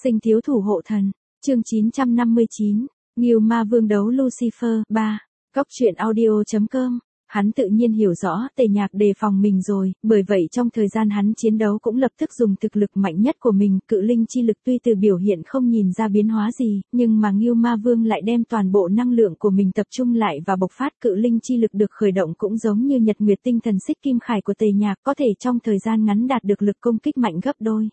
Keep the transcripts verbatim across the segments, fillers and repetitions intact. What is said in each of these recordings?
Sinh thiếu thủ hộ thần, chương chín trăm năm mươi chín, Ngưu Ma Vương đấu Lucifer, ba, Góc truyện audio chấm com. Hắn tự nhiên hiểu rõ Tề Nhạc đề phòng mình rồi, bởi vậy trong thời gian hắn chiến đấu cũng lập tức dùng thực lực mạnh nhất của mình, cự linh chi lực tuy từ biểu hiện không nhìn ra biến hóa gì, nhưng mà Ngưu Ma Vương lại đem toàn bộ năng lượng của mình tập trung lại và bộc phát. Cự linh chi lực được khởi động cũng giống như nhật nguyệt tinh thần xích kim khải của Tề Nhạc, có thể trong thời gian ngắn đạt được lực công kích mạnh gấp đôi.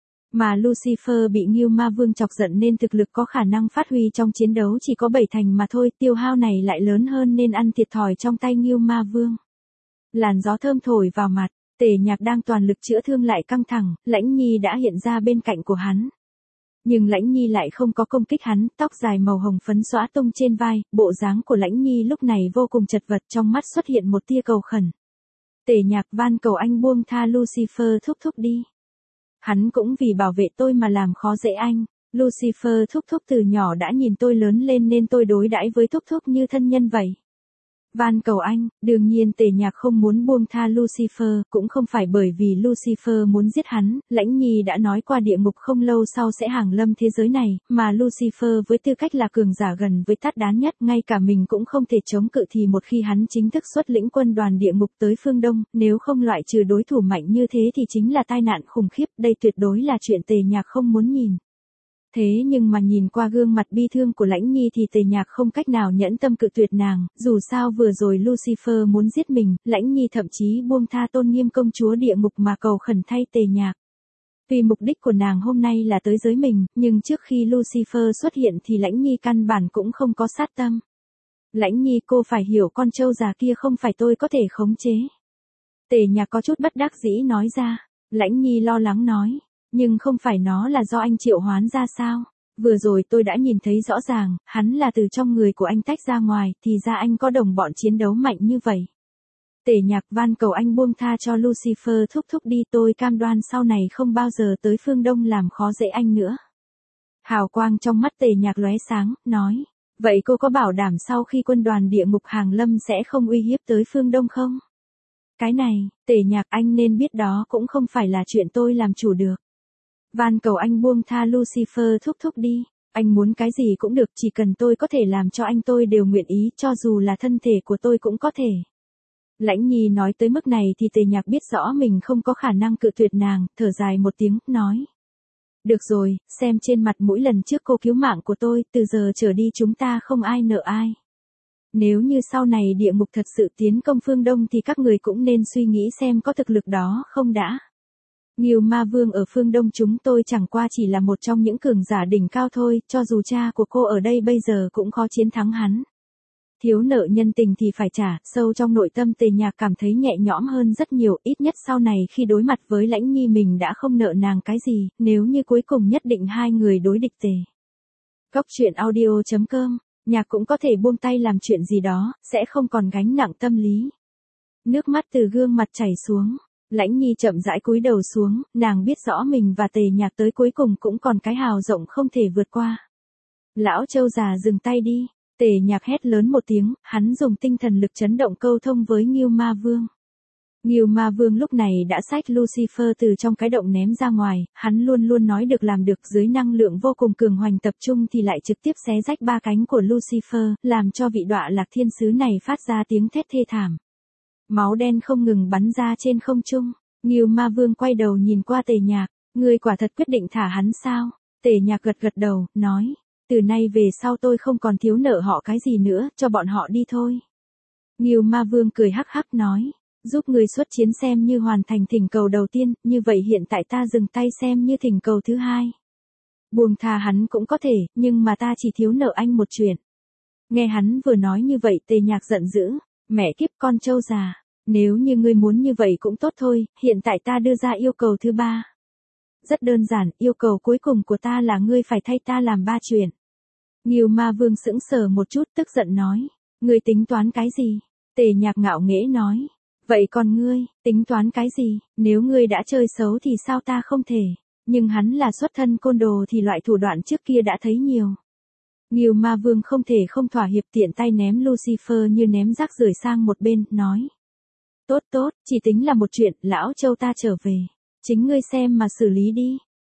Mà Lucifer bị Ngưu Ma Vương chọc giận nên thực lực có khả năng phát huy trong chiến đấu chỉ có bảy thành mà thôi, tiêu hao này lại lớn hơn nên ăn thiệt thòi trong tay Ngưu Ma Vương. Làn gió thơm thổi vào mặt, Tề Nhạc đang toàn lực chữa thương lại căng thẳng, Lãnh Nhi đã hiện ra bên cạnh của hắn. Nhưng Lãnh Nhi lại không có công kích hắn, tóc dài màu hồng phấn xõa tung trên vai, bộ dáng của Lãnh Nhi lúc này vô cùng chật vật, trong mắt xuất hiện một tia cầu khẩn. Tề Nhạc van cầu anh buông tha Lucifer thúc thúc đi. Hắn cũng vì bảo vệ tôi mà làm khó dễ anh. Lucifer thúc thúc từ nhỏ đã nhìn tôi lớn lên nên tôi đối đãi với thúc thúc như thân nhân vậy. Van cầu anh, đương nhiên Tề Nhạc không muốn buông tha Lucifer, cũng không phải bởi vì Lucifer muốn giết hắn, Lãnh Nhi đã nói qua địa ngục không lâu sau sẽ hàng lâm thế giới này, mà Lucifer với tư cách là cường giả gần với Tát Đán nhất, ngay cả mình cũng không thể chống cự thì một khi hắn chính thức xuất lĩnh quân đoàn địa ngục tới phương Đông, nếu không loại trừ đối thủ mạnh như thế thì chính là tai nạn khủng khiếp, đây tuyệt đối là chuyện Tề Nhạc không muốn nhìn. Thế nhưng mà nhìn qua gương mặt bi thương của Lãnh Nhi thì Tề Nhạc không cách nào nhẫn tâm cự tuyệt nàng, dù sao vừa rồi Lucifer muốn giết mình, Lãnh Nhi thậm chí buông tha tôn nghiêm công chúa địa ngục mà cầu khẩn thay Tề Nhạc. Vì mục đích của nàng hôm nay là tới giới mình, nhưng trước khi Lucifer xuất hiện thì Lãnh Nhi căn bản cũng không có sát tâm. Lãnh Nhi cô phải hiểu con trâu già kia không phải tôi có thể khống chế. Tề Nhạc có chút bất đắc dĩ nói ra, Lãnh Nhi lo lắng nói. Nhưng không phải nó là do anh triệu hoán ra sao? Vừa rồi tôi đã nhìn thấy rõ ràng, hắn là từ trong người của anh tách ra ngoài, thì ra anh có đồng bọn chiến đấu mạnh như vậy. Tề Nhạc van cầu anh buông tha cho Lucifer thúc thúc đi, tôi cam đoan sau này không bao giờ tới phương Đông làm khó dễ anh nữa. Hào quang trong mắt Tề Nhạc lóe sáng, nói, vậy cô có bảo đảm sau khi quân đoàn địa ngục hàng lâm sẽ không uy hiếp tới phương Đông không? Cái này, Tề Nhạc anh nên biết đó cũng không phải là chuyện tôi làm chủ được. Van cầu anh buông tha Lucifer thúc thúc đi, anh muốn cái gì cũng được, chỉ cần tôi có thể làm cho anh tôi đều nguyện ý, cho dù là thân thể của tôi cũng có thể. Lãnh Nhi nói tới mức này thì Tề Nhạc biết rõ mình không có khả năng cự tuyệt nàng, thở dài một tiếng, nói. Được rồi, xem trên mặt mũi lần trước cô cứu mạng của tôi, từ giờ trở đi chúng ta không ai nợ ai. Nếu như sau này địa ngục thật sự tiến công phương Đông thì các người cũng nên suy nghĩ xem có thực lực đó không đã. Ngưu Ma Vương ở phương Đông chúng tôi chẳng qua chỉ là một trong những cường giả đỉnh cao thôi, cho dù cha của cô ở đây bây giờ cũng khó chiến thắng hắn. Thiếu nợ nhân tình thì phải trả, sâu trong nội tâm Tề Nhạc cảm thấy nhẹ nhõm hơn rất nhiều, ít nhất sau này khi đối mặt với Lãnh Nhi mình đã không nợ nàng cái gì, nếu như cuối cùng nhất định hai người đối địch Tề. Góc truyện audio chấm com, Nhạc cũng có thể buông tay làm chuyện gì đó, sẽ không còn gánh nặng tâm lý. Nước mắt từ gương mặt chảy xuống. Lãnh Nhi chậm rãi cúi đầu xuống, nàng biết rõ mình và Tề Nhạc tới cuối cùng cũng còn cái hào rộng không thể vượt qua. Lão Châu già dừng tay đi, Tề Nhạc hét lớn một tiếng, hắn dùng tinh thần lực chấn động câu thông với Ngưu Ma Vương. Ngưu Ma Vương lúc này đã xách Lucifer từ trong cái động ném ra ngoài, hắn luôn luôn nói được làm được, dưới năng lượng vô cùng cường hoành tập trung thì lại trực tiếp xé rách ba cánh của Lucifer, làm cho vị đọa lạc thiên sứ này phát ra tiếng thét thê thảm. Máu đen không ngừng bắn ra trên không trung, Ngưu Ma Vương quay đầu nhìn qua Tề Nhạc, ngươi quả thật quyết định thả hắn sao? Tề Nhạc gật gật đầu, nói, từ nay về sau tôi không còn thiếu nợ họ cái gì nữa, cho bọn họ đi thôi. Ngưu Ma Vương cười hắc hắc nói, giúp ngươi xuất chiến xem như hoàn thành thỉnh cầu đầu tiên, như vậy hiện tại ta dừng tay xem như thỉnh cầu thứ hai. Buông tha hắn cũng có thể, nhưng mà ta chỉ thiếu nợ anh một chuyện. Nghe hắn vừa nói như vậy Tề Nhạc giận dữ, mẹ kiếp con trâu già. Nếu như ngươi muốn như vậy cũng tốt thôi, hiện tại ta đưa ra yêu cầu thứ ba. Rất đơn giản, yêu cầu cuối cùng của ta là ngươi phải thay ta làm ba chuyện. Ngưu Ma Vương sững sờ một chút tức giận nói, ngươi tính toán cái gì? Tề Nhạc ngạo nghễ nói, vậy còn ngươi, tính toán cái gì? Nếu ngươi đã chơi xấu thì sao ta không thể, nhưng hắn là xuất thân côn đồ thì loại thủ đoạn trước kia đã thấy nhiều. Ngưu Ma Vương không thể không thỏa hiệp, tiện tay ném Lucifer như ném rác rưởi sang một bên, nói. Tốt tốt, chỉ tính là một chuyện, lão Châu ta trở về. Chính ngươi xem mà xử lý đi.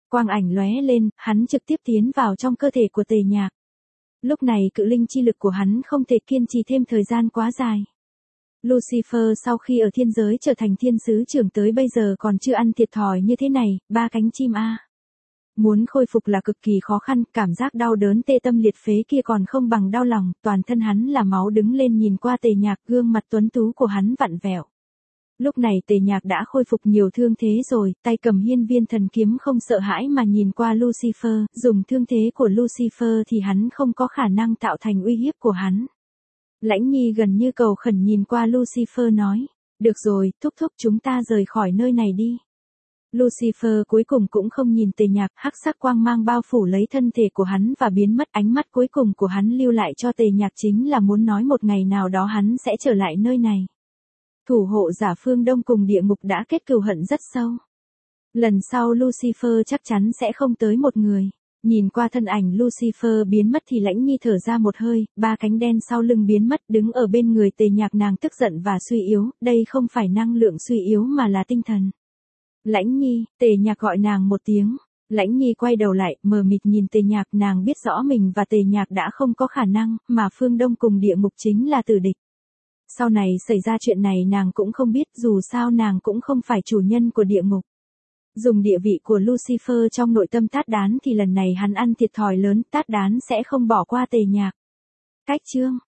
Quang ảnh lóe lên, hắn trực tiếp tiến vào trong cơ thể của Tề Nhạc. Lúc này cự linh chi lực của hắn không thể kiên trì thêm thời gian quá dài. Lucifer sau khi ở thiên giới trở thành thiên sứ trưởng tới bây giờ còn chưa ăn thiệt thòi như thế này, ba cánh chim a. Muốn khôi phục là cực kỳ khó khăn, cảm giác đau đớn tê tâm liệt phế kia còn không bằng đau lòng, toàn thân hắn là máu đứng lên nhìn qua Tề Nhạc, gương mặt tuấn tú của hắn vặn vẹo. Lúc này Tề Nhạc đã khôi phục nhiều thương thế rồi, tay cầm hiên viên thần kiếm không sợ hãi mà nhìn qua Lucifer, dùng thương thế của Lucifer thì hắn không có khả năng tạo thành uy hiếp của hắn. Lãnh Nhi gần như cầu khẩn nhìn qua Lucifer nói, được rồi, thúc thúc chúng ta rời khỏi nơi này đi. Lucifer cuối cùng cũng không nhìn Tề Nhạc, hắc sắc quang mang bao phủ lấy thân thể của hắn và biến mất, ánh mắt cuối cùng của hắn lưu lại cho Tề Nhạc chính là muốn nói một ngày nào đó hắn sẽ trở lại nơi này. Thủ hộ giả phương Đông cùng địa ngục đã kết cừu hận rất sâu. Lần sau Lucifer chắc chắn sẽ không tới một người. Nhìn qua thân ảnh Lucifer biến mất thì Lãnh Nhi thở ra một hơi, ba cánh đen sau lưng biến mất, đứng ở bên người Tề Nhạc, nàng tức giận và suy yếu, đây không phải năng lượng suy yếu mà là tinh thần. Lãnh Nhi, Tề Nhạc gọi nàng một tiếng. Lãnh Nhi quay đầu lại, mờ mịt nhìn Tề Nhạc, nàng biết rõ mình và Tề Nhạc đã không có khả năng, mà phương Đông cùng địa ngục chính là tử địch. Sau này xảy ra chuyện này nàng cũng không biết, dù sao nàng cũng không phải chủ nhân của địa ngục. Dùng địa vị của Lucifer trong nội tâm Tát Đán thì lần này hắn ăn thiệt thòi lớn, Tát Đán sẽ không bỏ qua Tề Nhạc. Cách chương